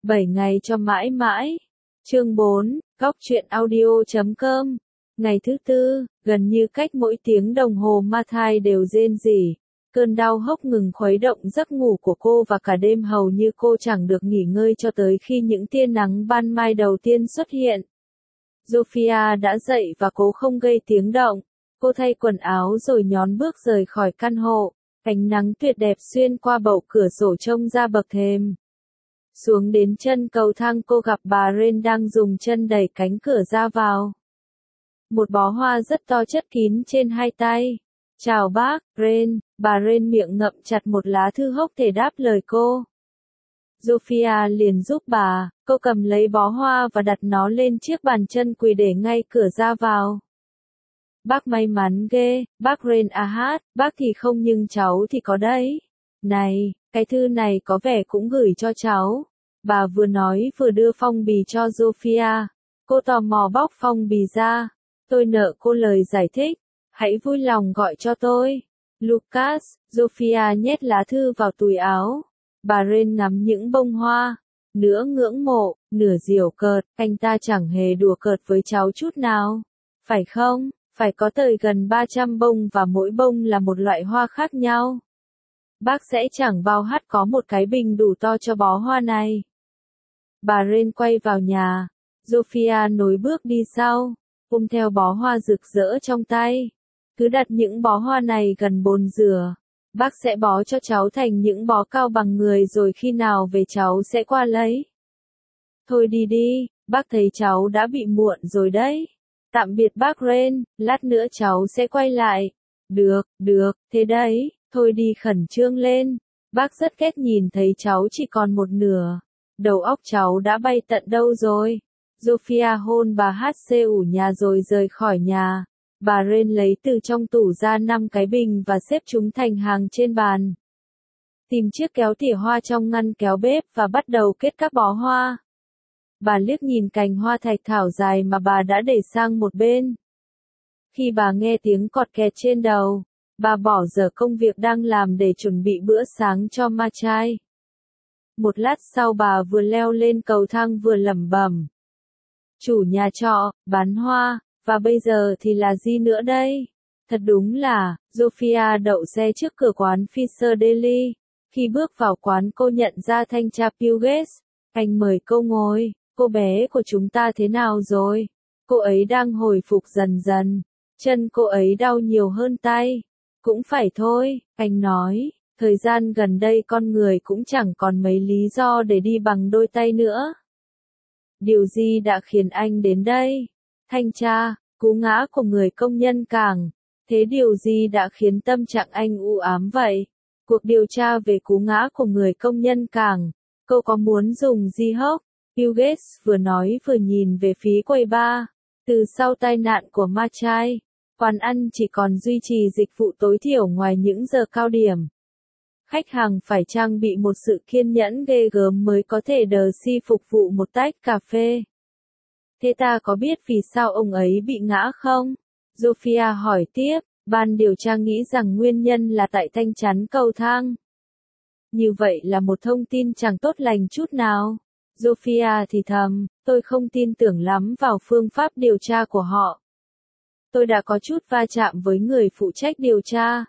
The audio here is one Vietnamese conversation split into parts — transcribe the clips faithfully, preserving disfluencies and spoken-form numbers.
bảy ngày cho mãi mãi. Chương bốn, góc truyện audio chấm com. Ngày thứ tư, gần như cách mỗi tiếng đồng hồ ma thai đều rên rỉ. Cơn đau hốc ngừng khuấy động giấc ngủ của cô và cả đêm hầu như cô chẳng được nghỉ ngơi cho tới khi những tia nắng ban mai đầu tiên xuất hiện. Sophia đã dậy và cố không gây tiếng động. Cô thay quần áo rồi nhón bước rời khỏi căn hộ. Ánh nắng tuyệt đẹp xuyên qua bậu cửa sổ trông ra bậc thềm. Xuống đến chân cầu thang cô gặp bà Ren đang dùng chân đẩy cánh cửa ra vào. Một bó hoa rất to chất kín trên hai tay. Chào bác, Ren, bà Ren miệng ngậm chặt một lá thư hốc thể đáp lời cô. Sophia liền giúp bà, cô cầm lấy bó hoa và đặt nó lên chiếc bàn chân quỳ để ngay cửa ra vào. Bác may mắn ghê, bác Ren à hát, bác thì không nhưng cháu thì có đấy. Này, cái thư này có vẻ cũng gửi cho cháu. Bà vừa nói vừa đưa phong bì cho Sophia. Cô tò mò bóc phong bì ra. Tôi nợ cô lời giải thích. Hãy vui lòng gọi cho tôi. Lucas. Sophia nhét lá thư vào túi áo. Bà Ren ngắm những bông hoa. Nửa ngưỡng mộ, nửa giễu cợt. Anh ta chẳng hề đùa cợt với cháu chút nào. Phải không? Phải có tới gần ba trăm bông và mỗi bông là một loại hoa khác nhau. Bác sẽ chẳng bao hát có một cái bình đủ to cho bó hoa này. Bà Ren quay vào nhà. Sophia nối bước đi sau, ôm theo bó hoa rực rỡ trong tay. Cứ đặt những bó hoa này gần bồn rửa. Bác sẽ bó cho cháu thành những bó cao bằng người rồi khi nào về cháu sẽ qua lấy. Thôi đi đi, bác thấy cháu đã bị muộn rồi đấy. Tạm biệt bác Ren, lát nữa cháu sẽ quay lại. Được, được, thế đấy, thôi đi khẩn trương lên. Bác rất ghét nhìn thấy cháu chỉ còn một nửa. Đầu óc cháu đã bay tận đâu rồi? Sophia hôn bà hát xê ủ nhà rồi rời khỏi nhà. Bà Ren lấy từ trong tủ ra năm cái bình và xếp chúng thành hàng trên bàn. Tìm chiếc kéo tỉa hoa trong ngăn kéo bếp và bắt đầu kết các bó hoa. Bà liếc nhìn cành hoa thạch thảo dài mà bà đã để sang một bên. Khi bà nghe tiếng cọt kẹt trên đầu, bà bỏ dở công việc đang làm để chuẩn bị bữa sáng cho ma trai. Một lát sau bà vừa leo lên cầu thang vừa lẩm bẩm. Chủ nhà trọ, bán hoa, và bây giờ thì là gì nữa đây? Thật đúng là, Sophia đậu xe trước cửa quán Fisher Deli. Khi bước vào quán cô nhận ra thanh tra Puget. Anh mời cô ngồi. Cô bé của chúng ta thế nào rồi? Cô ấy đang hồi phục dần dần. Chân cô ấy đau nhiều hơn tay. Cũng phải thôi, anh nói. Thời gian gần đây con người cũng chẳng còn mấy lý do để đi bằng đôi tay nữa. Điều gì đã khiến anh đến đây? Thanh tra, cú ngã của người công nhân cảng. Thế điều gì đã khiến tâm trạng anh u ám vậy? Cuộc điều tra về cú ngã của người công nhân cảng. Cô có muốn dùng gì hốc? Puget vừa nói vừa nhìn về phía quầy bar. Từ sau tai nạn của ma trai, quán ăn chỉ còn duy trì dịch vụ tối thiểu ngoài những giờ cao điểm. Khách hàng phải trang bị một sự kiên nhẫn ghê gớm mới có thể đờ si phục vụ một tách cà phê. Thế ta có biết vì sao ông ấy bị ngã không? Sophia hỏi tiếp, ban điều tra nghĩ rằng nguyên nhân là tại thanh chắn cầu thang. Như vậy là một thông tin chẳng tốt lành chút nào. Sophia thì thầm, tôi không tin tưởng lắm vào phương pháp điều tra của họ. Tôi đã có chút va chạm với người phụ trách điều tra.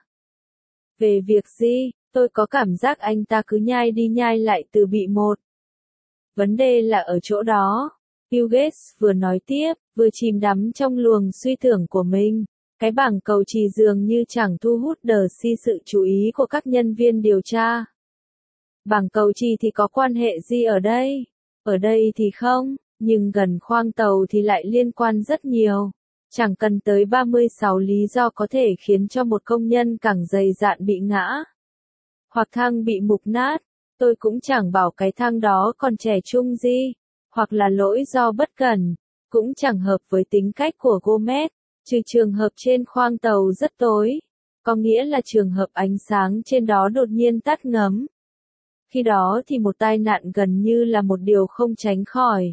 Về việc gì, tôi có cảm giác anh ta cứ nhai đi nhai lại từ bị một. Vấn đề là ở chỗ đó. Puget vừa nói tiếp, vừa chìm đắm trong luồng suy tưởng của mình. Cái bảng cầu chì dường như chẳng thu hút đờ si sự chú ý của các nhân viên điều tra. Bảng cầu chì thì có quan hệ gì ở đây? Ở đây thì không, nhưng gần khoang tàu thì lại liên quan rất nhiều. Chẳng cần tới ba mươi sáu lý do có thể khiến cho một công nhân cảng dày dạn bị ngã. Hoặc thang bị mục nát. Tôi cũng chẳng bảo cái thang đó còn trẻ trung gì. Hoặc là lỗi do bất cẩn. Cũng chẳng hợp với tính cách của Gomez. Trừ trường hợp trên khoang tàu rất tối. Có nghĩa là trường hợp ánh sáng trên đó đột nhiên tắt ngấm. Khi đó thì một tai nạn gần như là một điều không tránh khỏi.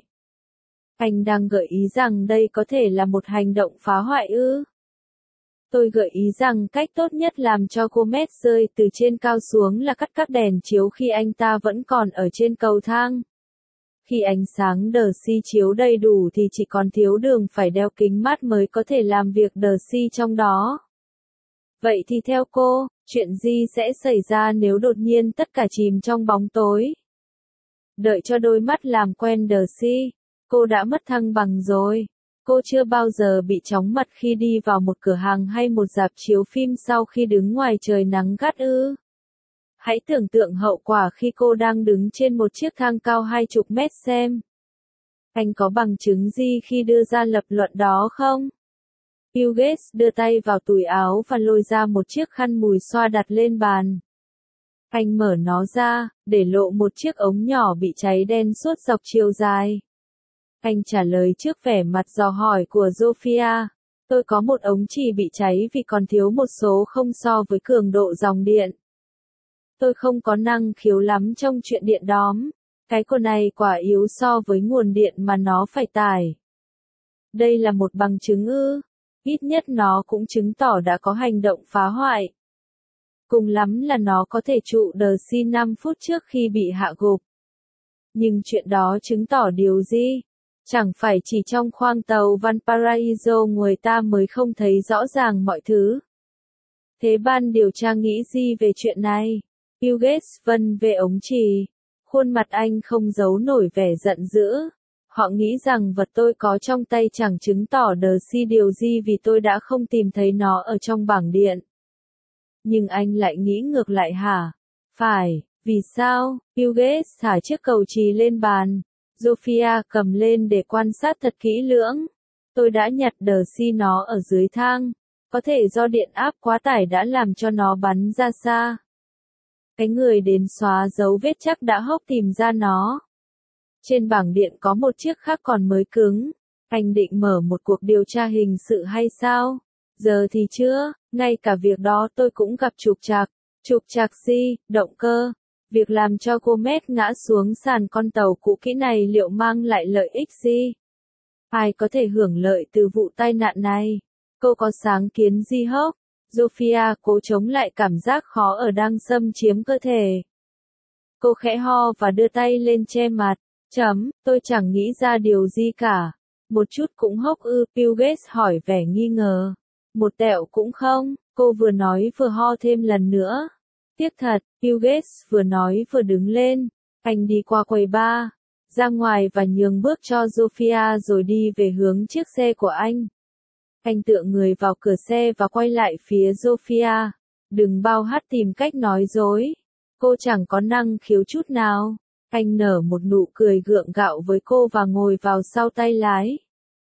Anh đang gợi ý rằng đây có thể là một hành động phá hoại ư? Tôi gợi ý rằng cách tốt nhất làm cho Gomez rơi từ trên cao xuống là cắt các đèn chiếu khi anh ta vẫn còn ở trên cầu thang. Khi ánh sáng Darcy chiếu đầy đủ thì chỉ còn thiếu đường phải đeo kính mát mới có thể làm việc Darcy trong đó. Vậy thì theo cô, chuyện gì sẽ xảy ra nếu đột nhiên tất cả chìm trong bóng tối? Đợi cho đôi mắt làm quen Darcy, cô đã mất thăng bằng rồi. Cô chưa bao giờ bị chóng mặt khi đi vào một cửa hàng hay một rạp chiếu phim sau khi đứng ngoài trời nắng gắt ư. Hãy tưởng tượng hậu quả khi cô đang đứng trên một chiếc thang cao hai chục mét xem. Anh có bằng chứng gì khi đưa ra lập luận đó không? Bill Gates đưa tay vào túi áo và lôi ra một chiếc khăn mùi xoa đặt lên bàn. Anh mở nó ra, để lộ một chiếc ống nhỏ bị cháy đen suốt dọc chiều dài. Anh trả lời trước vẻ mặt dò hỏi của Sophia. Tôi có một ống chỉ bị cháy vì còn thiếu một số không so với cường độ dòng điện. Tôi không có năng khiếu lắm trong chuyện điện đóm. Cái cô này quả yếu so với nguồn điện mà nó phải tải. Đây là một bằng chứng ư. Ít nhất nó cũng chứng tỏ đã có hành động phá hoại. Cùng lắm là nó có thể trụ Darcy năm phút trước khi bị hạ gục. Nhưng chuyện đó chứng tỏ điều gì? Chẳng phải chỉ trong khoang tàu Valparaiso người ta mới không thấy rõ ràng mọi thứ. Thế ban điều tra nghĩ gì về chuyện này? Bill Gates vân về ống chỉ. Khuôn mặt anh không giấu nổi vẻ giận dữ. Họ nghĩ rằng vật tôi có trong tay chẳng chứng tỏ Darcy điều gì vì tôi đã không tìm thấy nó ở trong bảng điện. Nhưng anh lại nghĩ ngược lại hả? Phải, vì sao? Bill Gates thả chiếc cầu chì lên bàn. Sophia cầm lên để quan sát thật kỹ lưỡng. Tôi đã nhặt Darcy nó ở dưới thang. Có thể do điện áp quá tải đã làm cho nó bắn ra xa. Cái người đến xóa dấu vết chắc đã hốc tìm ra nó. Trên bảng điện có một chiếc khác còn mới cứng. Anh định mở một cuộc điều tra hình sự hay sao? Giờ thì chưa, ngay cả việc đó tôi cũng gặp trục trặc. Trục trặc gì, động cơ. Việc làm cho Gomez ngã xuống sàn con tàu cũ kỹ này liệu mang lại lợi ích gì? Ai có thể hưởng lợi từ vụ tai nạn này? Cô có sáng kiến gì hốc? Sophia cố chống lại cảm giác khó ở đang xâm chiếm cơ thể. Cô khẽ ho và đưa tay lên che mặt. Chấm, tôi chẳng nghĩ ra điều gì cả. Một chút cũng hốc ư, Bill Gates hỏi vẻ nghi ngờ. Một tẹo cũng không, cô vừa nói vừa ho thêm lần nữa. Tiếc thật, Bill Gates vừa nói vừa đứng lên. Anh đi qua quầy bar, ra ngoài và nhường bước cho Sophia rồi đi về hướng chiếc xe của anh. Anh tựa người vào cửa xe và quay lại phía Sophia. Đừng bao hát tìm cách nói dối. Cô chẳng có năng khiếu chút nào. Anh nở một nụ cười gượng gạo với cô và ngồi vào sau tay lái.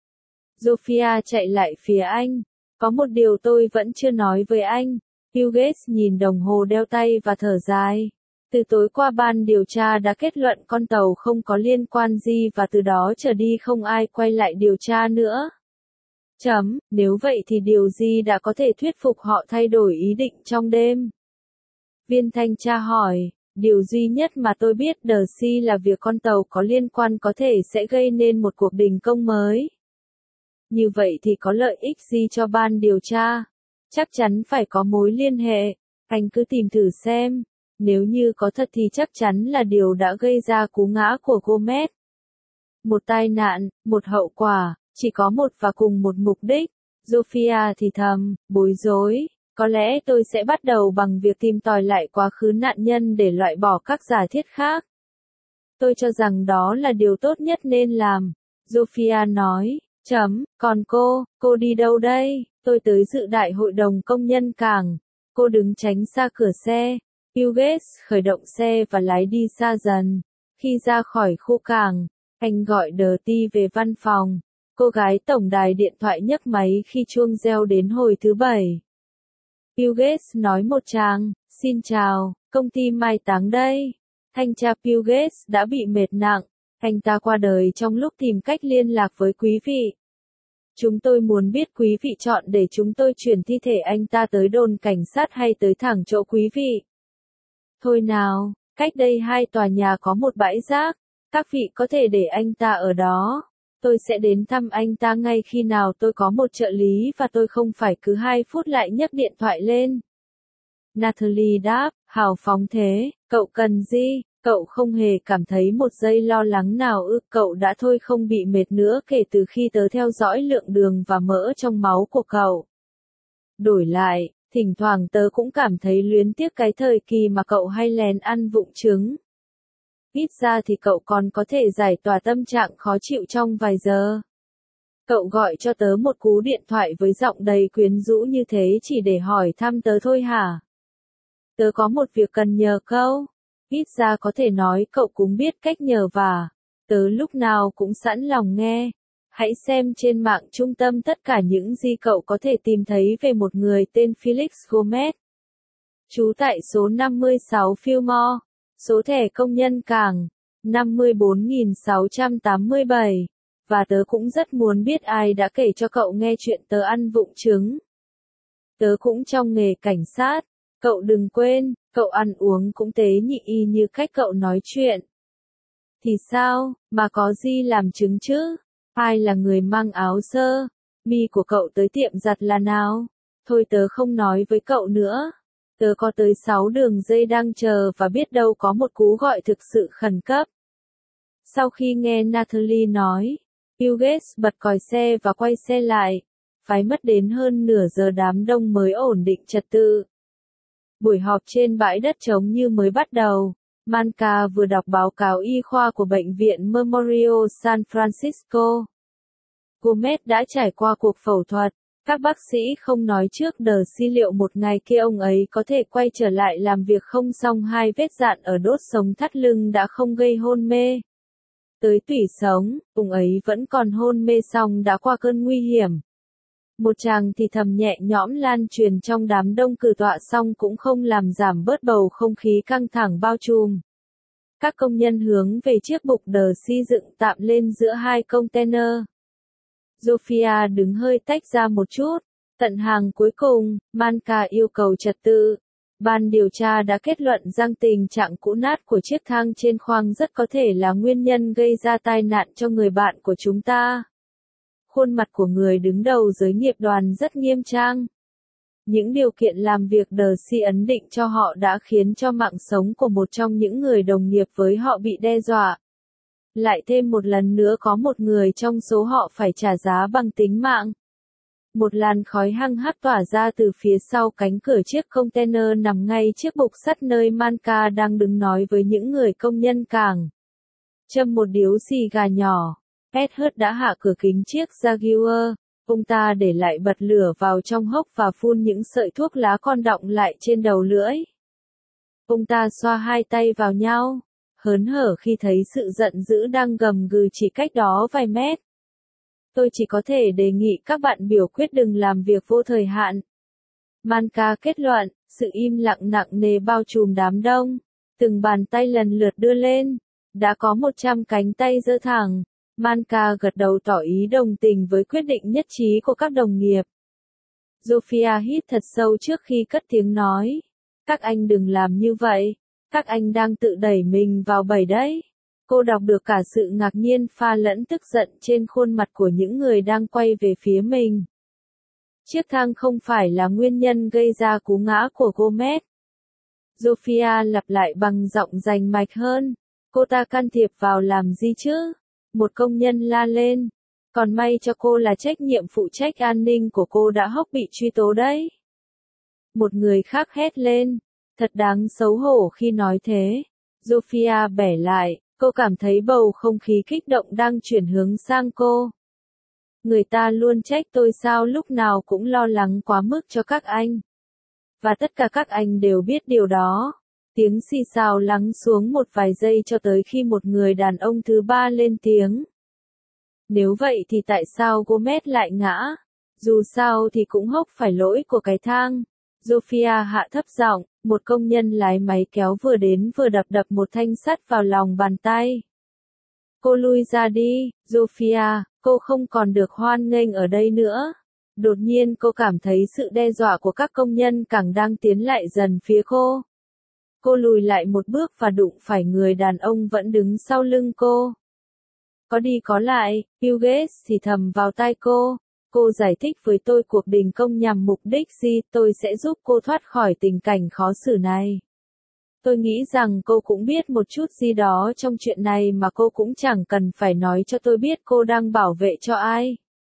Sophia chạy lại phía anh. Có một điều tôi vẫn chưa nói với anh. Bill Gates nhìn đồng hồ đeo tay và thở dài. Từ tối qua ban điều tra đã kết luận con tàu không có liên quan gì và từ đó trở đi không ai quay lại điều tra nữa. Chấm, nếu vậy thì điều gì đã có thể thuyết phục họ thay đổi ý định trong đêm? Viên thanh tra hỏi, điều duy nhất mà tôi biết Darcy là việc con tàu có liên quan có thể sẽ gây nên một cuộc đình công mới. Như vậy thì có lợi ích gì cho ban điều tra? Chắc chắn phải có mối liên hệ, anh cứ tìm thử xem. Nếu như có thật thì chắc chắn là điều đã gây ra cú ngã của Gomez. Một tai nạn, một hậu quả, chỉ có một và cùng một mục đích. Sophia thì thầm, bối rối. Có lẽ tôi sẽ bắt đầu bằng việc tìm tòi lại quá khứ nạn nhân để loại bỏ các giả thiết khác. Tôi cho rằng đó là điều tốt nhất nên làm. Sophia nói, chấm, còn cô, cô đi đâu đây? Tôi tới dự đại hội đồng công nhân cảng. Cô đứng tránh xa cửa xe. Bill Gates khởi động xe và lái đi xa dần. Khi ra khỏi khu cảng, anh gọi Dirty về văn phòng. Cô gái tổng đài điện thoại nhấc máy khi chuông reo đến hồi thứ bảy. Bill Gates nói một tràng, xin chào, công ty mai táng đây. Thanh tra Bill Gates đã bị mệt nặng. Anh ta qua đời trong lúc tìm cách liên lạc với quý vị. Chúng tôi muốn biết quý vị chọn để chúng tôi chuyển thi thể anh ta tới đồn cảnh sát hay tới thẳng chỗ quý vị. Thôi nào, cách đây hai tòa nhà có một bãi rác. Các vị có thể để anh ta ở đó. Tôi sẽ đến thăm anh ta ngay khi nào tôi có một trợ lý và tôi không phải cứ hai phút lại nhấc điện thoại lên. Natalie đáp, hào phóng thế, cậu cần gì? Cậu không hề cảm thấy một giây lo lắng nào ư, cậu đã thôi không bị mệt nữa kể từ khi tớ theo dõi lượng đường và mỡ trong máu của cậu. Đổi lại, thỉnh thoảng tớ cũng cảm thấy luyến tiếc cái thời kỳ mà cậu hay lén ăn vụng trứng. Ít ra thì cậu còn có thể giải tỏa tâm trạng khó chịu trong vài giờ. Cậu gọi cho tớ một cú điện thoại với giọng đầy quyến rũ như thế chỉ để hỏi thăm tớ thôi hả? Tớ có một việc cần nhờ cậu. Ít ra có thể nói cậu cũng biết cách nhờ và tớ lúc nào cũng sẵn lòng nghe. Hãy xem trên mạng trung tâm tất cả những gì cậu có thể tìm thấy về một người tên Felix Gomez. Trú tại số năm mươi sáu Fillmore, số thẻ công nhân cảng, năm mươi bốn nghìn sáu trăm tám mươi bảy. Và tớ cũng rất muốn biết ai đã kể cho cậu nghe chuyện tớ ăn vụng trứng. Tớ cũng trong nghề cảnh sát. Cậu đừng quên, cậu ăn uống cũng tế nhị y như cách cậu nói chuyện. Thì sao, mà có gì làm chứng chứ? Ai là người mang áo sơ mi của cậu tới tiệm giặt là nào? Thôi tớ không nói với cậu nữa. Tớ có tới sáu đường dây đang chờ và biết đâu có một cú gọi thực sự khẩn cấp. Sau khi nghe Natalie nói, Bill Gates bật còi xe và quay xe lại. Phải mất đến hơn nửa giờ đám đông mới ổn định trật tự. Buổi họp trên bãi đất trống như mới bắt đầu. Manca vừa đọc báo cáo y khoa của bệnh viện Memorial San Francisco. Gomez đã trải qua cuộc phẫu thuật. Các bác sĩ không nói trước đờ si liệu một ngày kia ông ấy có thể quay trở lại làm việc không, song hai vết dạn ở đốt sống thắt lưng đã không gây hôn mê. Tới tủy sống, ông ấy vẫn còn hôn mê song đã qua cơn nguy hiểm. Một tràng thì thầm nhẹ nhõm lan truyền trong đám đông cử tọa song cũng không làm giảm bớt bầu không khí căng thẳng bao trùm. Các công nhân hướng về chiếc bục đờ si dựng tạm lên giữa hai container. Sophia đứng hơi tách ra một chút. Tận hàng cuối cùng, Manca yêu cầu trật tự. Ban điều tra đã kết luận rằng tình trạng cũ nát của chiếc thang trên khoang rất có thể là nguyên nhân gây ra tai nạn cho người bạn của chúng ta. Khuôn mặt của người đứng đầu giới nghiệp đoàn rất nghiêm trang. Những điều kiện làm việc đờ si ấn định cho họ đã khiến cho mạng sống của một trong những người đồng nghiệp với họ bị đe dọa. Lại thêm một lần nữa có một người trong số họ phải trả giá bằng tính mạng. Một làn khói hăng hắc tỏa ra từ phía sau cánh cửa chiếc container nằm ngay trước bục sắt nơi Manca đang đứng nói với những người công nhân cảng. Châm một điếu xì gà nhỏ. Edward đã hạ cửa kính chiếc Jaguar. Ông ta để lại bật lửa vào trong hốc và phun những sợi thuốc lá con đọng lại trên đầu lưỡi. Ông ta xoa hai tay vào nhau, hớn hở khi thấy sự giận dữ đang gầm gừ chỉ cách đó vài mét. Tôi chỉ có thể đề nghị các bạn biểu quyết đừng làm việc vô thời hạn. Manca kết luận, sự im lặng nặng nề bao trùm đám đông. Từng bàn tay lần lượt đưa lên. Đã có một trăm cánh tay giơ thẳng. Manca gật đầu tỏ ý đồng tình với quyết định nhất trí của các đồng nghiệp. Sophia hít thật sâu trước khi cất tiếng nói. Các anh đừng làm như vậy. Các anh đang tự đẩy mình vào bẫy đấy. Cô đọc được cả sự ngạc nhiên pha lẫn tức giận trên khuôn mặt của những người đang quay về phía mình. Chiếc thang không phải là nguyên nhân gây ra cú ngã của Gomez. Sophia lặp lại bằng giọng rành mạch hơn. Cô ta can thiệp vào làm gì chứ? Một công nhân la lên. Còn may cho cô là trách nhiệm phụ trách an ninh của cô đã hốc bị truy tố đấy. Một người khác hét lên. Thật đáng xấu hổ khi nói thế. Sophia bẻ lại, cô cảm thấy bầu không khí kích động đang chuyển hướng sang cô. Người ta luôn trách tôi sao lúc nào cũng lo lắng quá mức cho các anh. Và tất cả các anh đều biết điều đó. Tiếng xì xào lắng xuống một vài giây cho tới khi một người đàn ông thứ ba lên tiếng. Nếu vậy thì tại sao Gomez lại ngã? Dù sao thì cũng hốc phải lỗi của cái thang. Sophia hạ thấp giọng, một công nhân lái máy kéo vừa đến vừa đập đập một thanh sắt vào lòng bàn tay. Cô lui ra đi, Sophia, cô không còn được hoan nghênh ở đây nữa. Đột nhiên cô cảm thấy sự đe dọa của các công nhân càng đang tiến lại dần phía cô. Cô lùi lại một bước và đụng phải người đàn ông vẫn đứng sau lưng cô. Có đi có lại, Bill Gates thì thầm vào tai cô. Cô giải thích với tôi cuộc đình công nhằm mục đích gì, tôi sẽ giúp cô thoát khỏi tình cảnh khó xử này. Tôi nghĩ rằng cô cũng biết một chút gì đó trong chuyện này mà cô cũng chẳng cần phải nói cho tôi biết cô đang bảo vệ cho ai.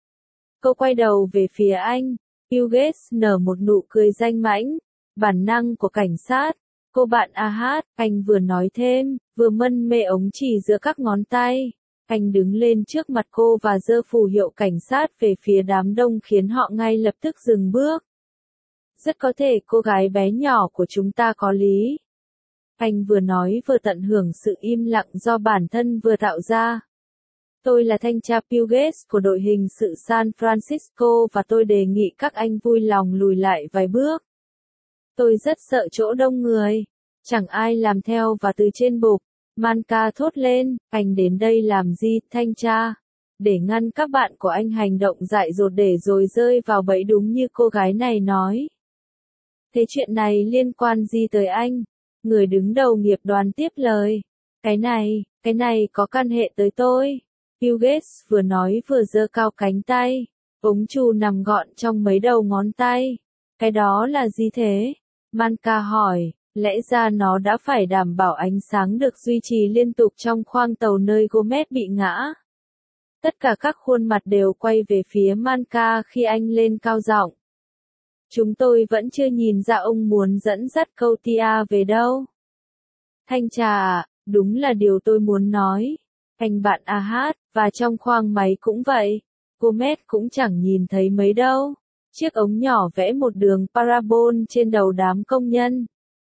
Cô quay đầu về phía anh. Bill Gates nở một nụ cười danh mãnh. Bản năng của cảnh sát. Cô bạn Ahad, anh vừa nói thêm, vừa mân mê ống chỉ giữa các ngón tay. Anh đứng lên trước mặt cô và giơ phù hiệu cảnh sát về phía đám đông khiến họ ngay lập tức dừng bước. Rất có thể cô gái bé nhỏ của chúng ta có lý. Anh vừa nói vừa tận hưởng sự im lặng do bản thân vừa tạo ra. Tôi là thanh tra Bill Gates của đội hình sự San Francisco và tôi đề nghị các anh vui lòng lùi lại vài bước. Tôi rất sợ chỗ đông người. Chẳng ai làm theo và từ trên bục. Manka thốt lên, anh đến đây làm gì, thanh tra? Để ngăn các bạn của anh hành động dại dột để rồi rơi vào bẫy đúng như cô gái này nói. Thế chuyện này liên quan gì tới anh? Người đứng đầu nghiệp đoàn tiếp lời. Cái này, cái này có căn hệ tới tôi. Bill Gates vừa nói vừa giơ cao cánh tay. Ống trù nằm gọn trong mấy đầu ngón tay. Cái đó là gì thế? Manka hỏi. Lẽ ra nó đã phải đảm bảo ánh sáng được duy trì liên tục trong khoang tàu nơi Gomez bị ngã. Tất cả các khuôn mặt đều quay về phía Manka khi anh lên cao giọng. Chúng tôi vẫn chưa nhìn ra ông muốn dẫn dắt Kautia về đâu. Thanh tra à, đúng là điều tôi muốn nói. Anh bạn Ahad, và trong khoang máy cũng vậy. Gomez cũng chẳng nhìn thấy mấy đâu. Chiếc ống nhỏ vẽ một đường parabol trên đầu đám công nhân.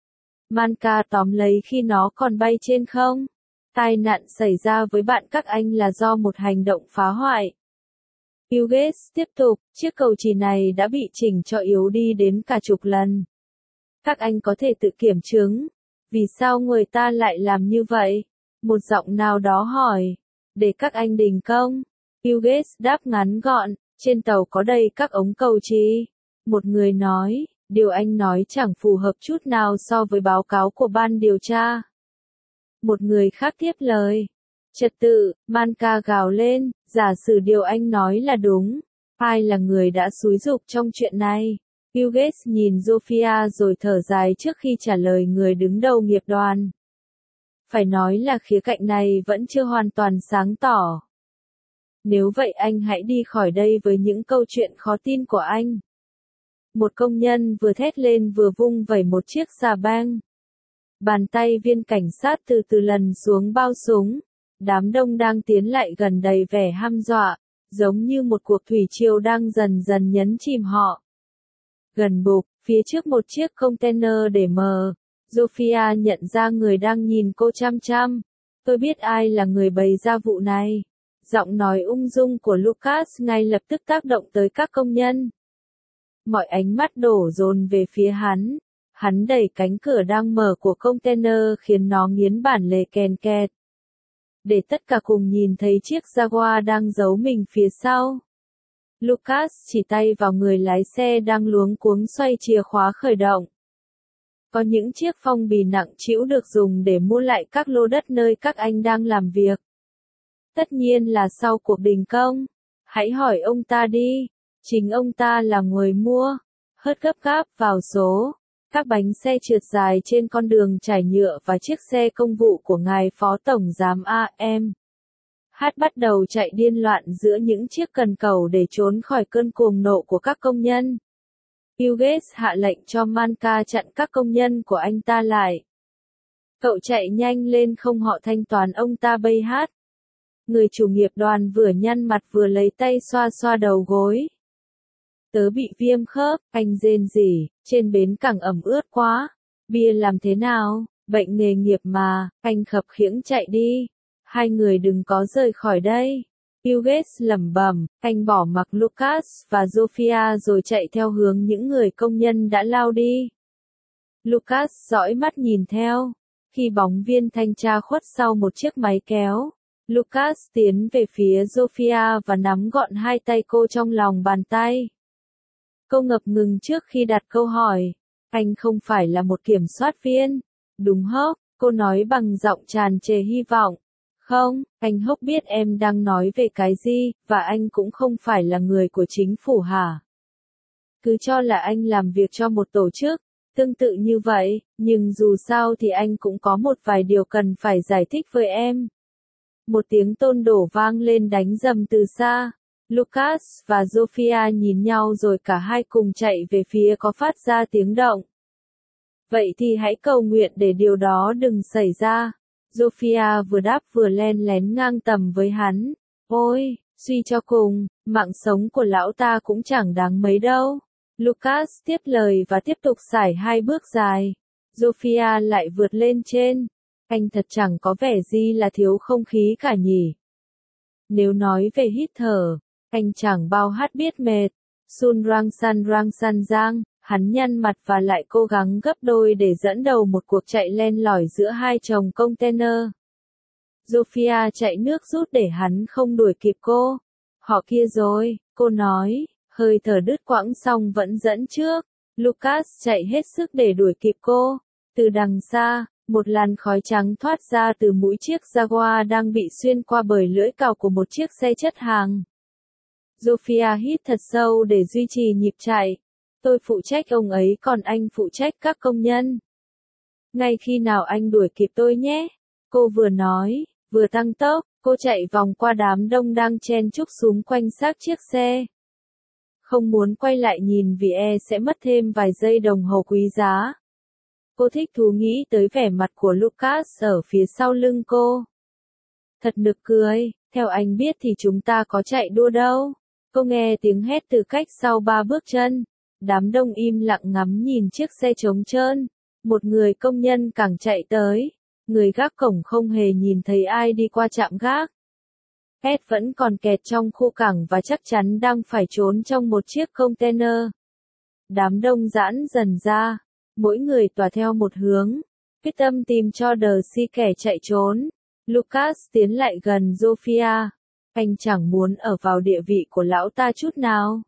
Manka tóm lấy khi nó còn bay trên không. Tai nạn xảy ra với bạn các anh là do một hành động phá hoại. Bill Gates tiếp tục, chiếc cầu chì này đã bị chỉnh cho yếu đi đến cả chục lần. Các anh có thể tự kiểm chứng. Vì sao người ta lại làm như vậy? Một giọng nào đó hỏi. Để các anh đình công. Bill Gates đáp ngắn gọn, trên tàu có đầy các ống cầu chì. Một người nói. Điều anh nói chẳng phù hợp chút nào so với báo cáo của ban điều tra. Một người khác tiếp lời. Trật tự, Manka gào lên, giả sử điều anh nói là đúng. Ai là người đã xúi giục trong chuyện này? Bill Gates nhìn Sophia rồi thở dài trước khi trả lời người đứng đầu nghiệp đoàn. Phải nói là khía cạnh này vẫn chưa hoàn toàn sáng tỏ. Nếu vậy anh hãy đi khỏi đây với những câu chuyện khó tin của anh. Một công nhân vừa thét lên vừa vung vẩy một chiếc xà beng. Bàn tay viên cảnh sát từ từ lần xuống bao súng. Đám đông đang tiến lại gần đầy vẻ hăm dọa, giống như một cuộc thủy triều đang dần dần nhấn chìm họ. Gần bục, phía trước một chiếc container để mờ, Sophia nhận ra người đang nhìn cô chăm chăm. Tôi biết ai là người bày ra vụ này. Giọng nói ung dung của Lucas ngay lập tức tác động tới các công nhân. Mọi ánh mắt đổ dồn về phía hắn. Hắn đẩy cánh cửa đang mở của container khiến nó nghiến bản lề kèn kẹt. Để tất cả cùng nhìn thấy chiếc Jaguar đang giấu mình phía sau. Lucas chỉ tay vào người lái xe đang luống cuống xoay chìa khóa khởi động. Có những chiếc phong bì nặng trĩu được dùng để mua lại các lô đất nơi các anh đang làm việc. Tất nhiên là sau cuộc đình công. Hãy hỏi ông ta đi. Chính ông ta là người mua. Hớt gấp gáp vào số. Các bánh xe trượt dài trên con đường trải nhựa và chiếc xe công vụ của ngài Phó Tổng Giám a em. Hát bắt đầu chạy điên loạn giữa những chiếc cần cẩu để trốn khỏi cơn cuồng nộ của các công nhân. Bill Gates hạ lệnh cho Manka chặn các công nhân của anh ta lại. Cậu chạy nhanh lên không họ thanh toán ông ta bay hát. Người chủ nghiệp đoàn vừa nhăn mặt vừa lấy tay xoa xoa đầu gối. Tớ bị viêm khớp, anh rên rỉ, trên bến cảng ẩm ướt quá. Bia làm thế nào, bệnh nghề nghiệp mà, anh khập khiễng chạy đi. Hai người đừng có rời khỏi đây. Bill Gates lẩm bẩm, anh bỏ mặc Lucas và Sophia rồi chạy theo hướng những người công nhân đã lao đi. Lucas dõi mắt nhìn theo. Khi bóng viên thanh tra khuất sau một chiếc máy kéo, Lucas tiến về phía Sophia và nắm gọn hai tay cô trong lòng bàn tay. Cô ngập ngừng trước khi đặt câu hỏi. Anh không phải là một kiểm soát viên, đúng hốc? Cô nói bằng giọng tràn trề hy vọng. Không, anh Hốc biết em đang nói về cái gì, và anh cũng không phải là người của chính phủ hả? Cứ cho là anh làm việc cho một tổ chức, Tương tự như vậy, nhưng dù sao thì anh cũng có một vài điều cần phải giải thích với em. Một tiếng tôn đổ vang lên đánh rầm từ xa. Lucas và Sophia nhìn nhau rồi cả hai cùng chạy về phía có phát ra tiếng động. Vậy thì hãy cầu nguyện để điều đó đừng xảy ra. Sophia vừa đáp vừa len lén ngang tầm với hắn. Ôi, suy cho cùng, mạng sống của lão ta cũng chẳng đáng mấy đâu. Lucas tiếp lời và tiếp tục sải hai bước dài. Sophia lại vượt lên trên. Anh thật chẳng có vẻ gì là thiếu không khí cả nhỉ. Nếu nói về hít thở, anh chẳng bao hát biết mệt. Sun rang san rang san giang, hắn nhăn mặt và lại cố gắng gấp đôi để dẫn đầu một cuộc chạy len lỏi giữa hai chồng container. Sophia chạy nước rút để hắn không đuổi kịp cô. Họ kia rồi, cô nói, hơi thở đứt quãng xong vẫn dẫn trước. Lucas chạy hết sức để đuổi kịp cô. Từ đằng xa, một làn khói trắng thoát ra từ mũi chiếc Jaguar đang bị xuyên qua bởi lưỡi cào của một chiếc xe chất hàng. Sophia hít thật sâu để duy trì nhịp chạy. Tôi phụ trách ông ấy còn anh phụ trách các công nhân. Ngay khi nào anh đuổi kịp tôi nhé. Cô vừa nói, vừa tăng tốc, cô chạy vòng qua đám đông đang chen chúc xúm quanh xác chiếc xe. Không muốn quay lại nhìn vì e sẽ mất thêm vài giây đồng hồ quý giá. Cô thích thú nghĩ tới vẻ mặt của Lucas ở phía sau lưng cô. Thật nực cười, theo anh biết thì chúng ta có chạy đua đâu. Cô nghe tiếng hét từ cách sau ba bước chân. Đám đông im lặng ngắm nhìn chiếc xe trống trơn. Một người công nhân càng chạy tới. Người gác cổng không hề nhìn thấy ai đi qua trạm gác. Ed vẫn còn kẹt trong khu cảng và chắc chắn đang phải trốn trong một chiếc container. Đám đông giãn dần ra. Mỗi người tỏa theo một hướng. Quyết tâm tìm cho Darcy kẻ chạy trốn. Lucas tiến lại gần Sophia. Anh chẳng muốn ở vào địa vị của lão ta chút nào.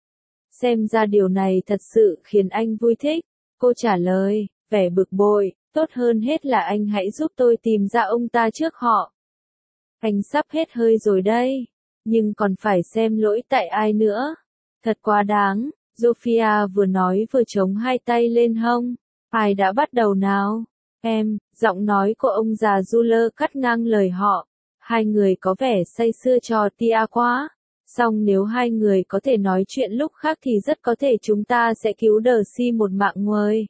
Xem ra điều này thật sự khiến anh vui thích. Cô trả lời, vẻ bực bội, tốt hơn hết là anh hãy giúp tôi tìm ra ông ta trước họ. Anh sắp hết hơi rồi đây. Nhưng còn phải xem lỗi tại ai nữa. Thật quá đáng. Sophia vừa nói vừa chống hai tay lên hông. Ai đã bắt đầu nào? Em, giọng nói của ông già Zuller cắt ngang lời họ. Hai người có vẻ say sưa trò tia quá. Song nếu hai người có thể nói chuyện lúc khác thì rất có thể chúng ta sẽ cứu Darcy một mạng nguy.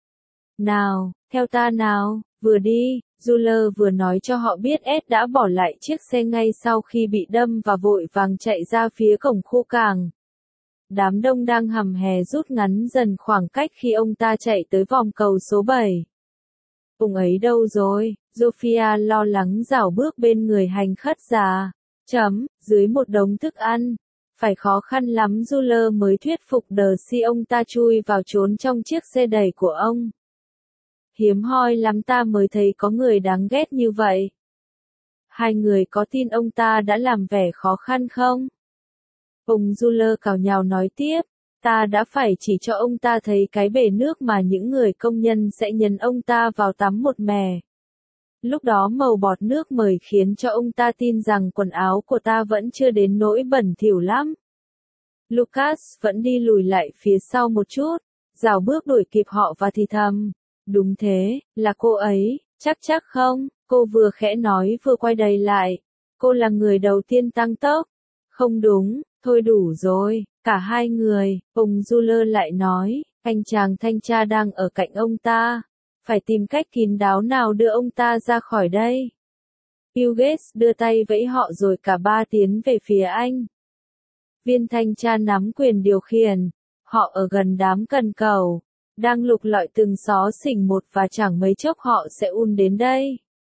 Nào, theo ta nào, vừa đi. Zuller vừa nói cho họ biết Ed đã bỏ lại chiếc xe ngay sau khi bị đâm và vội vàng chạy ra phía cổng khu cảng. Đám đông đang hầm hè rút ngắn dần khoảng cách khi ông ta chạy tới vòng cầu số bảy. Ông ấy đâu rồi? Sophia lo lắng rảo bước bên người hành khất già. Chấm, dưới một đống thức ăn. Phải khó khăn lắm Zuller mới thuyết phục Darcy ông ta chui vào trốn trong chiếc xe đẩy của ông. Hiếm hoi lắm ta mới thấy có người đáng ghét như vậy. Hai người có tin ông ta đã làm vẻ khó khăn không? Ông Zuller cào nhào nói tiếp, ta đã phải chỉ cho ông ta thấy cái bể nước mà những người công nhân sẽ nhấn ông ta vào tắm một mẻ. Lúc đó màu bọt nước mời khiến cho ông ta tin rằng quần áo của ta vẫn chưa đến nỗi bẩn thỉu lắm. Lucas vẫn đi lùi lại phía sau một chút, rảo bước đuổi kịp họ và thì thầm. Đúng thế, là cô ấy, chắc chắc không, cô vừa khẽ nói vừa quay đầy lại. Cô là người đầu tiên tăng tốc. Không đúng, thôi đủ rồi, cả hai người, ông Zuller lại nói, anh chàng thanh tra đang ở cạnh ông ta. Phải tìm cách kín đáo nào đưa ông ta ra khỏi đây. Bill Gates đưa tay vẫy họ rồi cả ba tiến về phía anh. Viên thanh tra nắm quyền điều khiển. Họ ở gần đám cần cầu. Đang lục lọi từng xó xỉnh một và chẳng mấy chốc họ sẽ un đến đây.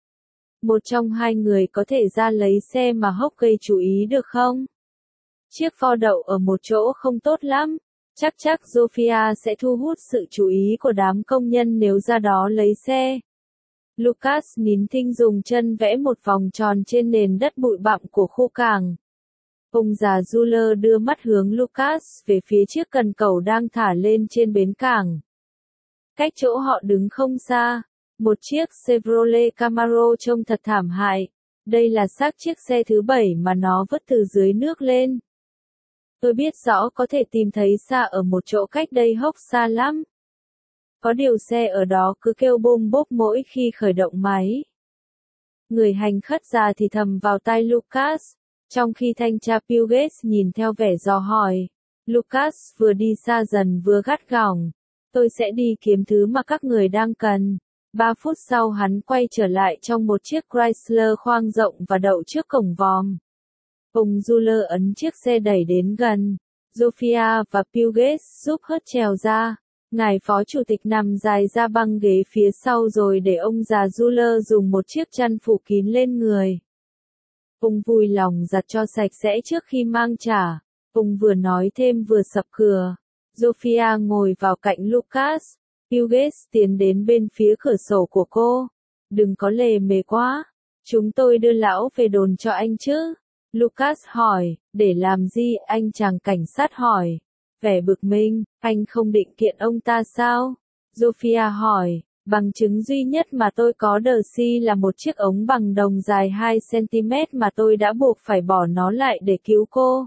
Một trong hai người có thể ra lấy xe mà Hốc gây chú ý được không? Chiếc Ford đậu ở một chỗ không tốt lắm. Chắc chắc Sophia sẽ thu hút sự chú ý của đám công nhân nếu ra đó lấy xe. Lucas nín thinh dùng chân vẽ một vòng tròn trên nền đất bụi bặm của khu cảng. Ông già Zuller đưa mắt hướng Lucas về phía chiếc cần cầu đang thả lên trên bến cảng. Cách chỗ họ đứng không xa, một chiếc Chevrolet Camaro trông thật thảm hại. Đây là xác chiếc xe thứ bảy mà nó vứt từ dưới nước lên. Tôi biết rõ có thể tìm thấy xa ở một chỗ cách đây Hốc xa lắm. Có điều xe ở đó cứ kêu bôm bốp mỗi khi khởi động máy. Người hành khất già thì thầm vào tai Lucas, trong khi thanh tra Puget nhìn theo vẻ dò hỏi. Lucas vừa đi xa dần vừa gắt gỏng. Tôi sẽ đi kiếm thứ mà các người đang cần. Ba phút sau hắn quay trở lại trong một chiếc Chrysler khoang rộng và đậu trước cổng vòm. Ông Mueller ấn chiếc xe đẩy đến gần. Sophia và Puget giúp hớt trèo ra. Ngài phó chủ tịch nằm dài ra băng ghế phía sau rồi để ông già Mueller dùng một chiếc chăn phủ kín lên người. Ông vui lòng giặt cho sạch sẽ trước khi mang trả. Ông vừa nói thêm vừa sập cửa. Sophia ngồi vào cạnh Lucas. Puget tiến đến bên phía cửa sổ của cô. Đừng có lề mề quá. Chúng tôi đưa lão về đồn cho anh chứ? Lucas hỏi. Để làm gì? Anh chàng cảnh sát hỏi. Vẻ bực mình, anh không định kiện ông ta sao? Sophia hỏi. Bằng chứng duy nhất mà tôi có Darcy là một chiếc ống bằng đồng dài hai xăng-ti-mét mà tôi đã buộc phải bỏ nó lại để cứu cô.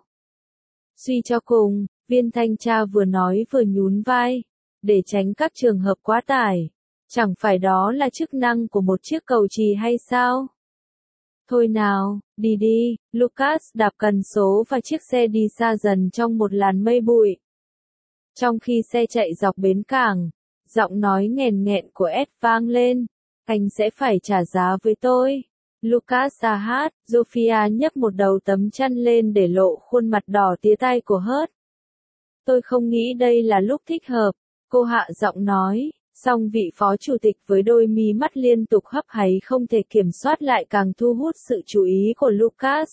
Suy cho cùng, viên thanh tra vừa nói vừa nhún vai. Để tránh các trường hợp quá tải. Chẳng phải đó là chức năng của một chiếc cầu chì hay sao? Thôi nào, đi đi. Lucas đạp cần số và chiếc xe đi xa dần trong một làn mây bụi. Trong khi xe chạy dọc bến cảng, giọng nói nghèn nghẹn của Ed vang lên. Anh sẽ phải trả giá với tôi. Lucas ra hát. Sophia nhấc một đầu tấm chăn lên để lộ khuôn mặt đỏ tía tai của Hớt. Tôi không nghĩ đây là lúc thích hợp. Cô hạ giọng nói. Song vị phó chủ tịch với đôi mí mắt liên tục hấp háy không thể kiểm soát lại càng thu hút sự chú ý của Lucas.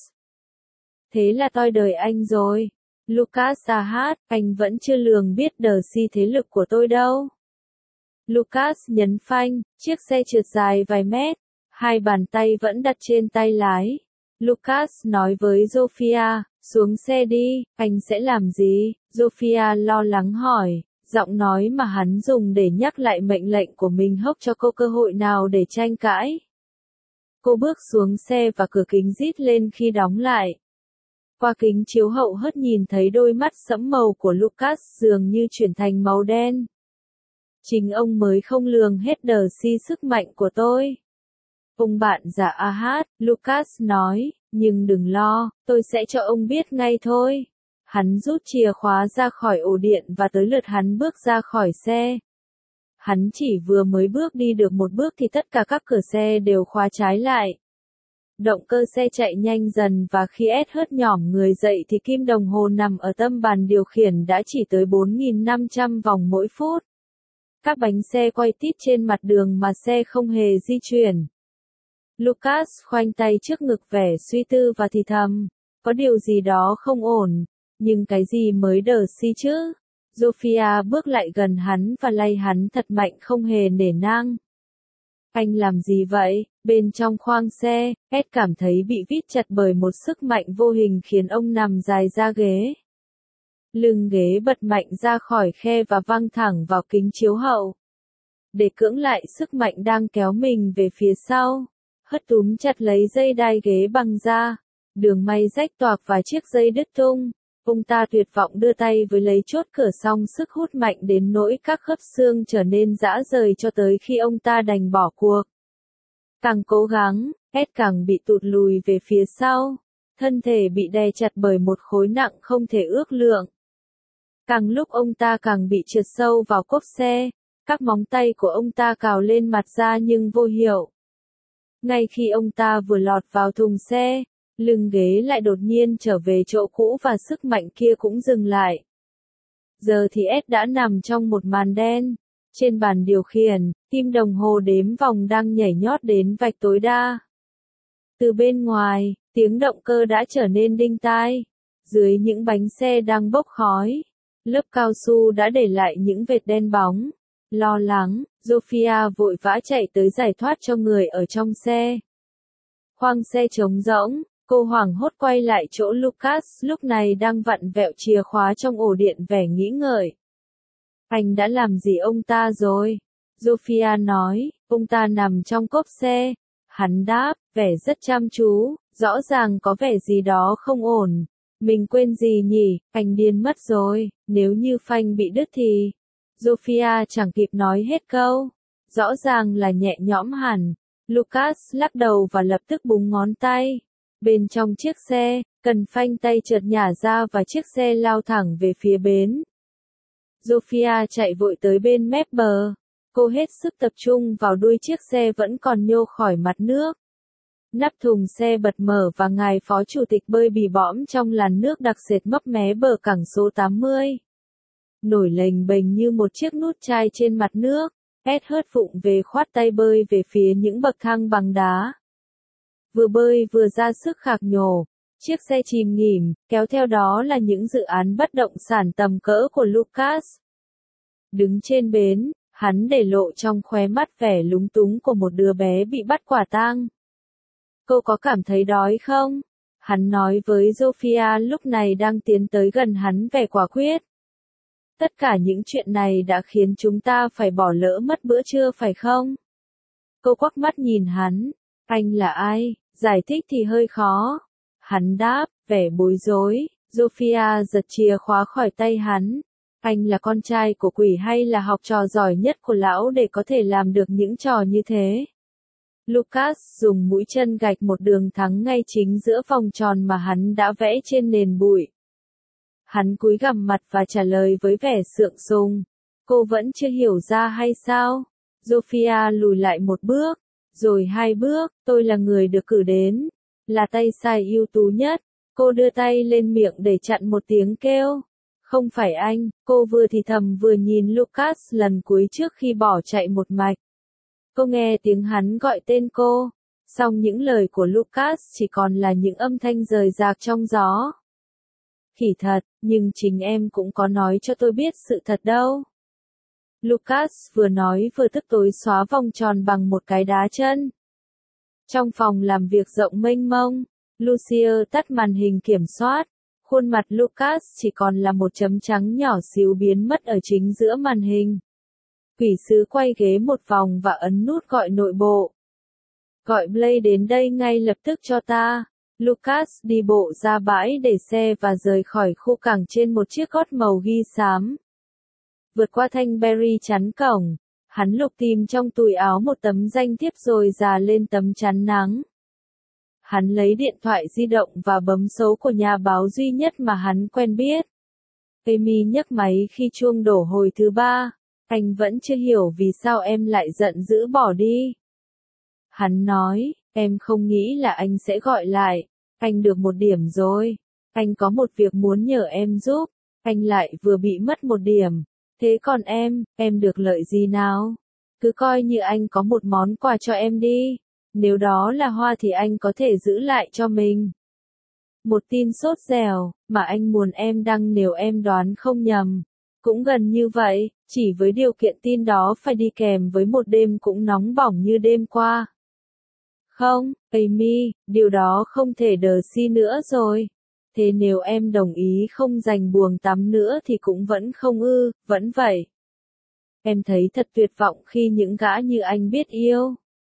Thế là toi đời anh rồi. Lucas ra hát. Anh vẫn chưa lường biết Darcy thế lực của tôi đâu. Lucas nhấn phanh. Chiếc xe trượt dài vài mét. Hai bàn tay vẫn đặt trên tay lái. Lucas nói với Sophia. Xuống xe đi. Anh sẽ làm gì? Sophia lo lắng hỏi. Giọng nói mà hắn dùng để nhắc lại mệnh lệnh của mình hốc cho cô cơ hội nào để tranh cãi. Cô bước xuống xe và cửa kính rít lên khi đóng lại. Qua kính chiếu hậu Hớt nhìn thấy đôi mắt sẫm màu của Lucas dường như chuyển thành màu đen. Chính ông mới không lường hết Darcy sức mạnh của tôi. Ông bạn già a hát, Lucas nói, nhưng đừng lo, tôi sẽ cho ông biết ngay thôi. Hắn rút chìa khóa ra khỏi ổ điện và tới lượt hắn bước ra khỏi xe. Hắn chỉ vừa mới bước đi được một bước thì tất cả các cửa xe đều khóa trái lại. Động cơ xe chạy nhanh dần và khi Ed hớt nhỏm người dậy thì kim đồng hồ nằm ở tâm bàn điều khiển đã chỉ tới bốn nghìn năm trăm vòng mỗi phút. Các bánh xe quay tít trên mặt đường mà xe không hề di chuyển. Lucas khoanh tay trước ngực vẻ suy tư và thì thầm, có điều gì đó không ổn. Nhưng cái gì mới Darcy chứ? Sophia bước lại gần hắn và lay hắn thật mạnh không hề nể nang. Anh làm gì vậy? Bên trong khoang xe, Ed cảm thấy bị vít chặt bởi một sức mạnh vô hình khiến ông nằm dài ra ghế. Lưng ghế bật mạnh ra khỏi khe và văng thẳng vào kính chiếu hậu. Để cưỡng lại sức mạnh đang kéo mình về phía sau, Hớt túm chặt lấy dây đai ghế bằng da. Đường may rách toạc và chiếc dây đứt tung. Ông ta tuyệt vọng đưa tay với lấy chốt cửa xong sức hút mạnh đến nỗi các khớp xương trở nên rã rời cho tới khi ông ta đành bỏ cuộc. Càng cố gắng, Ed càng bị tụt lùi về phía sau. Thân thể bị đè chặt bởi một khối nặng không thể ước lượng. Càng lúc ông ta càng bị trượt sâu vào cốp xe. Các móng tay của ông ta cào lên mặt ra nhưng vô hiệu. Ngay khi ông ta vừa lọt vào thùng xe, lưng ghế lại đột nhiên trở về chỗ cũ và sức mạnh kia cũng dừng lại. Giờ thì Ed đã nằm trong một màn đen. Trên bàn điều khiển, kim đồng hồ đếm vòng đang nhảy nhót đến vạch tối đa. Từ bên ngoài, tiếng động cơ đã trở nên đinh tai. Dưới những bánh xe đang bốc khói, lớp cao su đã để lại những vệt đen bóng. Lo lắng, Sophia vội vã chạy tới giải thoát cho người ở trong xe. Khoang xe trống rỗng. Cô hoảng hốt quay lại chỗ Lucas lúc này đang vặn vẹo chìa khóa trong ổ điện vẻ nghĩ ngợi. Anh đã làm gì ông ta rồi? Sophia nói, ông ta nằm trong cốp xe. Hắn đáp, vẻ rất chăm chú, rõ ràng có vẻ gì đó không ổn. Mình quên gì nhỉ, anh điên mất rồi, nếu như phanh bị đứt thì... Sophia chẳng kịp nói hết câu. Rõ ràng là nhẹ nhõm hẳn. Lucas lắc đầu và lập tức búng ngón tay. Bên trong chiếc xe, cần phanh tay chợt nhả ra và chiếc xe lao thẳng về phía bến. Sophia chạy vội tới bên mép bờ. Cô hết sức tập trung vào đuôi chiếc xe vẫn còn nhô khỏi mặt nước. Nắp thùng xe bật mở và ngài phó chủ tịch bơi bì bõm trong làn nước đặc sệt mấp mé bờ cảng số tám mươi. Nổi lềnh bềnh như một chiếc nút chai trên mặt nước, hét hớt phụng về khoát tay bơi về phía những bậc thang bằng đá. Vừa bơi vừa ra sức khạc nhổ, chiếc xe chìm nghỉm, kéo theo đó là những dự án bất động sản tầm cỡ của Lucas. Đứng trên bến, hắn để lộ trong khóe mắt vẻ lúng túng của một đứa bé bị bắt quả tang. Cô có cảm thấy đói không? Hắn nói với Sophia lúc này đang tiến tới gần hắn vẻ quả quyết. Tất cả những chuyện này đã khiến chúng ta phải bỏ lỡ mất bữa trưa phải không? Cô quắc mắt nhìn hắn. Anh là ai? Giải thích thì hơi khó. Hắn đáp, vẻ bối rối. Sophia giật chìa khóa khỏi tay hắn. Anh là con trai của quỷ hay là học trò giỏi nhất của lão để có thể làm được những trò như thế? Lucas dùng mũi chân gạch một đường thẳng ngay chính giữa vòng tròn mà hắn đã vẽ trên nền bụi. Hắn cúi gằm mặt và trả lời với vẻ sượng sùng. Cô vẫn chưa hiểu ra hay sao? Sophia lùi lại một bước, rồi hai bước, tôi là người được cử đến, là tay sai ưu tú nhất. Cô đưa tay lên miệng để chặn một tiếng kêu. Không phải anh, cô vừa thì thầm vừa nhìn Lucas lần cuối trước khi bỏ chạy một mạch. Cô nghe tiếng hắn gọi tên cô, song những lời của Lucas chỉ còn là những âm thanh rời rạc trong gió. Khỉ thật, nhưng chính em cũng có nói cho tôi biết sự thật đâu. Lucas vừa nói vừa tức tối xóa vòng tròn bằng một cái đá chân. Trong phòng làm việc rộng mênh mông, Lucia tắt màn hình kiểm soát. Khuôn mặt Lucas chỉ còn là một chấm trắng nhỏ xíu biến mất ở chính giữa màn hình. Quỷ sứ quay ghế một vòng và ấn nút gọi nội bộ. Gọi Blake đến đây ngay lập tức cho ta. Lucas đi bộ ra bãi để xe và rời khỏi khu cảng trên một chiếc gót màu ghi xám. Vượt qua thanh berry chắn cổng, hắn lục tìm trong túi áo một tấm danh thiếp rồi dà lên tấm chắn nắng. Hắn lấy điện thoại di động và bấm số của nhà báo duy nhất mà hắn quen biết. Amy nhấc máy khi chuông đổ hồi thứ ba. Anh vẫn chưa hiểu vì sao em lại giận dữ bỏ đi. Hắn nói, em không nghĩ là anh sẽ gọi lại. Anh được một điểm rồi. Anh có một việc muốn nhờ em giúp. Anh lại vừa bị mất một điểm. Thế còn em, em được lợi gì nào? Cứ coi như anh có một món quà cho em đi. Nếu đó là hoa thì anh có thể giữ lại cho mình. Một tin sốt dẻo, mà anh muốn em đăng nếu em đoán không nhầm. Cũng gần như vậy, chỉ với điều kiện tin đó phải đi kèm với một đêm cũng nóng bỏng như đêm qua. Không, Amy, điều đó không thể đờ si nữa rồi. Thế nếu em đồng ý không dành buồng tắm nữa thì cũng vẫn không ư, vẫn vậy. Em thấy thật tuyệt vọng khi những gã như anh biết yêu.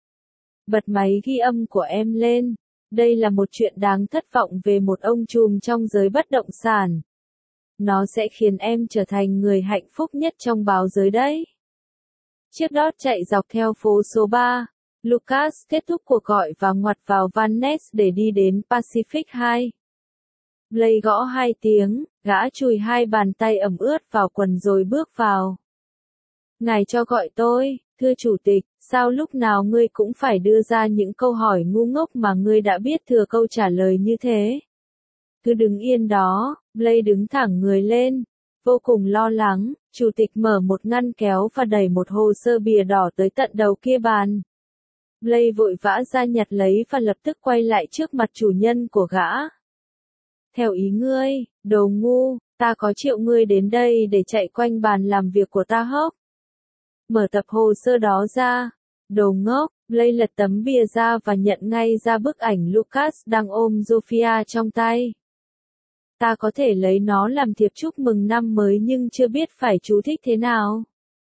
Bật máy ghi âm của em lên. Đây là một chuyện đáng thất vọng về một ông trùm trong giới bất động sản. Nó sẽ khiến em trở thành người hạnh phúc nhất trong báo giới đấy. Chiếc Dodge chạy dọc theo phố số ba. Lucas kết thúc cuộc gọi và ngoặt vào Van Ness để đi đến Pacific hai. Blake gõ hai tiếng, gã chùi hai bàn tay ẩm ướt vào quần rồi bước vào. Ngài cho gọi tôi, thưa chủ tịch, sao lúc nào ngươi cũng phải đưa ra những câu hỏi ngu ngốc mà ngươi đã biết thừa câu trả lời như thế? Cứ đứng yên đó, Blake đứng thẳng người lên, vô cùng lo lắng. Chủ tịch mở một ngăn kéo và đẩy một hồ sơ bìa đỏ tới tận đầu kia bàn. Blake vội vã ra nhặt lấy và lập tức quay lại trước mặt chủ nhân của gã. Theo ý ngươi, đồ ngu, ta có triệu ngươi đến đây để chạy quanh bàn làm việc của ta hốc? Mở tập hồ sơ đó ra. Đồ ngốc, Blake lật tấm bìa ra và nhận ngay ra bức ảnh Lucas đang ôm Sophia trong tay. Ta có thể lấy nó làm thiệp chúc mừng năm mới nhưng chưa biết phải chú thích thế nào.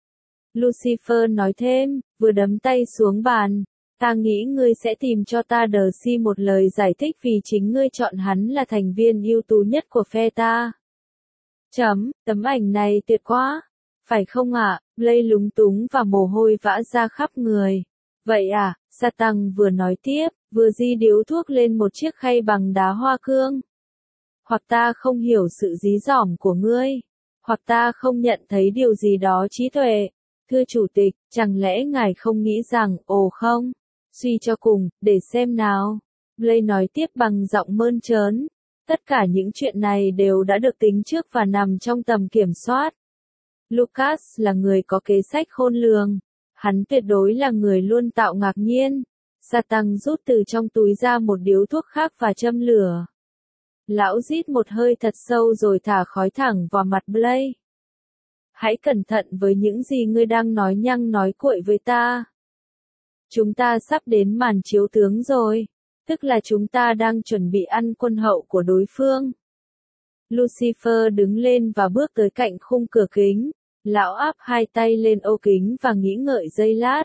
Lucifer nói thêm, vừa đấm tay xuống bàn. Ta nghĩ ngươi sẽ tìm cho ta đờ si một lời giải thích vì chính ngươi chọn hắn là thành viên ưu tú nhất của phe ta. Chấm, tấm ảnh này tuyệt quá. Phải không ạ? Blake lúng túng và mồ hôi vã ra khắp người. Vậy à, Sa Tăng vừa nói tiếp, vừa di điếu thuốc lên một chiếc khay bằng đá hoa cương. Hoặc ta không hiểu sự dí dỏm của ngươi, hoặc ta không nhận thấy điều gì đó trí tuệ. Thưa chủ tịch, chẳng lẽ ngài không nghĩ rằng, ồ không, suy cho cùng, để xem nào. Blake nói tiếp bằng giọng mơn trớn. Tất cả những chuyện này đều đã được tính trước và nằm trong tầm kiểm soát. Lucas là người có kế sách khôn lường. Hắn tuyệt đối là người luôn tạo ngạc nhiên. Sa Tăng rút từ trong túi ra một điếu thuốc khác và châm lửa. Lão rít một hơi thật sâu rồi thả khói thẳng vào mặt Blake. Hãy cẩn thận với những gì ngươi đang nói nhăng nói cuội với ta. Chúng ta sắp đến màn chiếu tướng rồi. Tức là chúng ta đang chuẩn bị ăn quân hậu của đối phương. Lucifer đứng lên và bước tới cạnh khung cửa kính. Lão áp hai tay lên ô kính và nghĩ ngợi giây lát.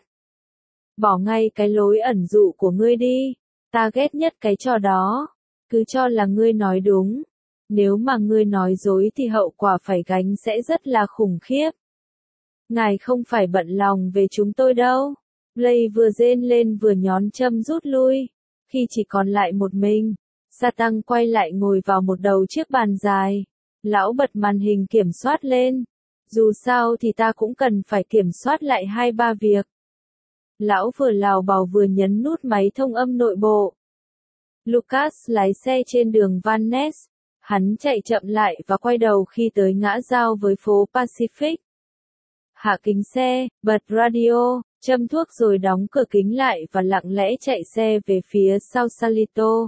Bỏ ngay cái lối ẩn dụ của ngươi đi. Ta ghét nhất cái trò đó. Cứ cho là ngươi nói đúng. Nếu mà ngươi nói dối thì hậu quả phải gánh sẽ rất là khủng khiếp. Ngài không phải bận lòng về chúng tôi đâu. Blake vừa rên lên vừa nhón châm rút lui. Khi chỉ còn lại một mình, Sa Tăng quay lại ngồi vào một đầu chiếc bàn dài. Lão bật màn hình kiểm soát lên. Dù sao thì ta cũng cần phải kiểm soát lại hai ba việc. Lão vừa lào bào vừa nhấn nút máy thông âm nội bộ. Lucas lái xe trên đường Van Ness. Hắn chạy chậm lại và quay đầu khi tới ngã giao với phố Pacific. Hạ kính xe, bật radio, châm thuốc rồi đóng cửa kính lại và lặng lẽ chạy xe về phía Sausalito.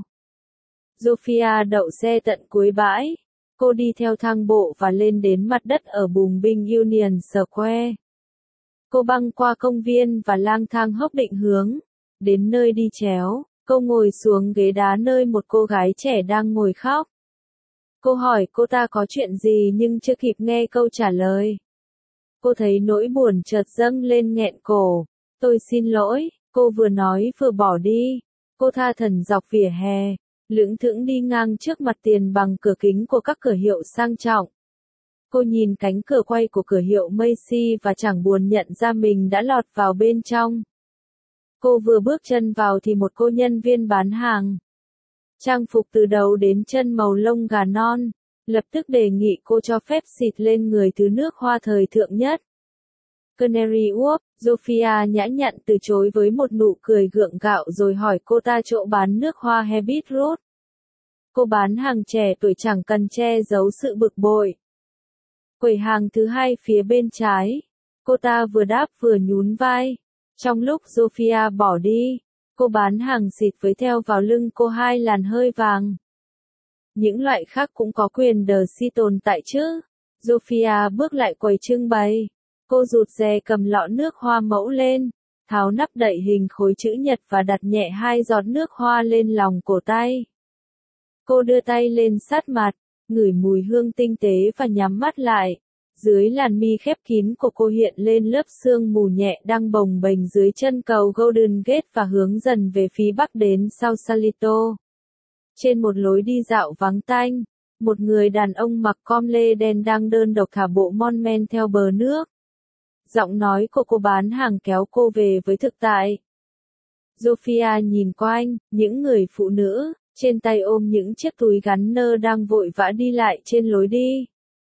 Sophia đậu xe tận cuối bãi. Cô đi theo thang bộ và lên đến mặt đất ở bùng binh Union Square. Cô băng qua công viên và lang thang hốc định hướng. Đến nơi đi chéo, cô ngồi xuống ghế đá nơi một cô gái trẻ đang ngồi khóc. Cô hỏi cô ta có chuyện gì nhưng chưa kịp nghe câu trả lời. Cô thấy nỗi buồn chợt dâng lên nghẹn cổ. Tôi xin lỗi, cô vừa nói vừa bỏ đi. Cô tha thẩn dọc vỉa hè, lững thững đi ngang trước mặt tiền bằng cửa kính của các cửa hiệu sang trọng. Cô nhìn cánh cửa quay của cửa hiệu Macy và chẳng buồn nhận ra mình đã lọt vào bên trong. Cô vừa bước chân vào thì một cô nhân viên bán hàng, trang phục từ đầu đến chân màu lông gà non, lập tức đề nghị cô cho phép xịt lên người thứ nước hoa thời thượng nhất. Canary Wharf, Sophia nhã nhặn từ chối với một nụ cười gượng gạo rồi hỏi cô ta chỗ bán nước hoa Habit Road. Cô bán hàng trẻ tuổi chẳng cần che giấu sự bực bội. Quầy hàng thứ hai phía bên trái. Cô ta vừa đáp vừa nhún vai. Trong lúc Sophia bỏ đi, cô bán hàng xịt với theo vào lưng cô hai làn hơi vàng. Những loại khác cũng có quyền đờ si tồn tại chứ. Sophia bước lại quầy trưng bày. Cô rụt rè cầm lọ nước hoa mẫu lên, tháo nắp đậy hình khối chữ nhật và đặt nhẹ hai giọt nước hoa lên lòng cổ tay. Cô đưa tay lên sát mặt, ngửi mùi hương tinh tế và nhắm mắt lại. Dưới làn mi khép kín của cô hiện lên lớp sương mù nhẹ đang bồng bềnh dưới chân cầu Golden Gate và hướng dần về phía bắc đến Sausalito. Trên một lối đi dạo vắng tanh, một người đàn ông mặc com lê đen đang đơn độc thả bộ mon men theo bờ nước. Giọng nói của cô bán hàng kéo cô về với thực tại. Sophia nhìn quanh, những người phụ nữ, trên tay ôm những chiếc túi gắn nơ đang vội vã đi lại trên lối đi.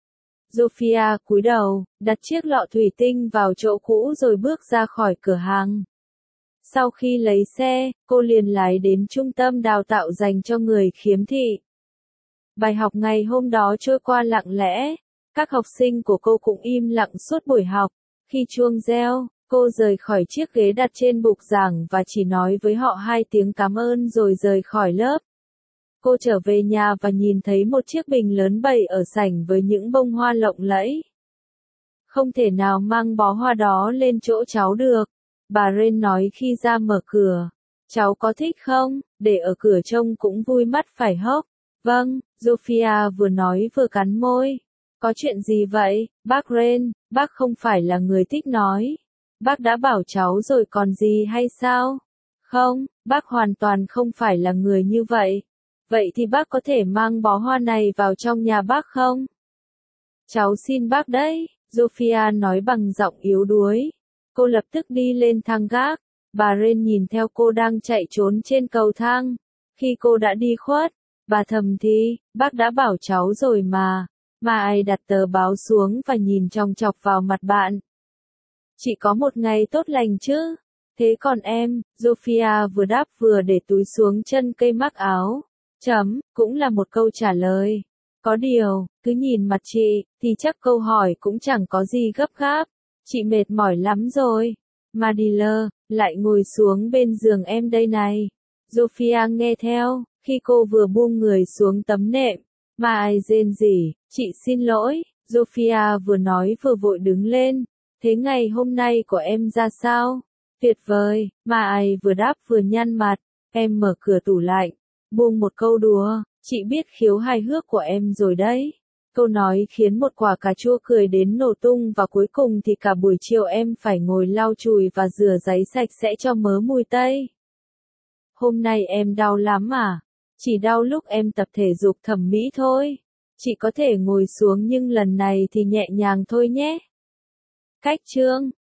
Sophia cúi đầu, đặt chiếc lọ thủy tinh vào chỗ cũ rồi bước ra khỏi cửa hàng. Sau khi lấy xe, cô liền lái đến trung tâm đào tạo dành cho người khiếm thị. Bài học ngày hôm đó trôi qua lặng lẽ. Các học sinh của cô cũng im lặng suốt buổi học. Khi chuông reo, cô rời khỏi chiếc ghế đặt trên bục giảng và chỉ nói với họ hai tiếng cảm ơn rồi rời khỏi lớp. Cô trở về nhà và nhìn thấy một chiếc bình lớn bày ở sảnh với những bông hoa lộng lẫy. Không thể nào mang bó hoa đó lên chỗ cháu được, bà Ren nói khi ra mở cửa. Cháu có thích không? Để ở cửa trông cũng vui mắt phải hốc. Vâng, Sophia vừa nói vừa cắn môi. Có chuyện gì vậy, bác Ren? Bác không phải là người thích nói. Bác đã bảo cháu rồi còn gì hay sao? Không, bác hoàn toàn không phải là người như vậy. Vậy thì bác có thể mang bó hoa này vào trong nhà bác không? Cháu xin bác đấy, Sophia nói bằng giọng yếu đuối. Cô lập tức đi lên thang gác. Bà Ren nhìn theo cô đang chạy trốn trên cầu thang. Khi cô đã đi khuất, bà thầm thì, bác đã bảo cháu rồi mà. Mà ai đặt tờ báo xuống và nhìn chòng chọc vào mặt bạn. Chị có một ngày tốt lành chứ? Thế còn em? Sophia vừa đáp vừa để túi xuống chân cây mắc áo. Chấm, cũng là một câu trả lời. Có điều, cứ nhìn mặt chị, thì chắc câu hỏi cũng chẳng có gì gấp gáp. Chị mệt mỏi lắm rồi. Madeleine, lại ngồi xuống bên giường em đây này. Sophia nghe theo, khi cô vừa buông người xuống tấm nệm. Mà ai rên rỉ, chị xin lỗi. Sophia vừa nói vừa vội đứng lên. Thế ngày hôm nay của em ra sao? Tuyệt vời, mà ai vừa đáp vừa nhăn mặt. Em mở cửa tủ lạnh, buông một câu đùa, chị biết khiếu hài hước của em rồi đấy. Câu nói khiến một quả cà chua cười đến nổ tung và cuối cùng thì cả buổi chiều em phải ngồi lau chùi và rửa giấy sạch sẽ cho mớ mùi tây. Hôm nay em đau lắm à? Chỉ đau lúc em tập thể dục thẩm mỹ thôi. Chị có thể ngồi xuống nhưng lần này thì nhẹ nhàng thôi nhé. Cách chương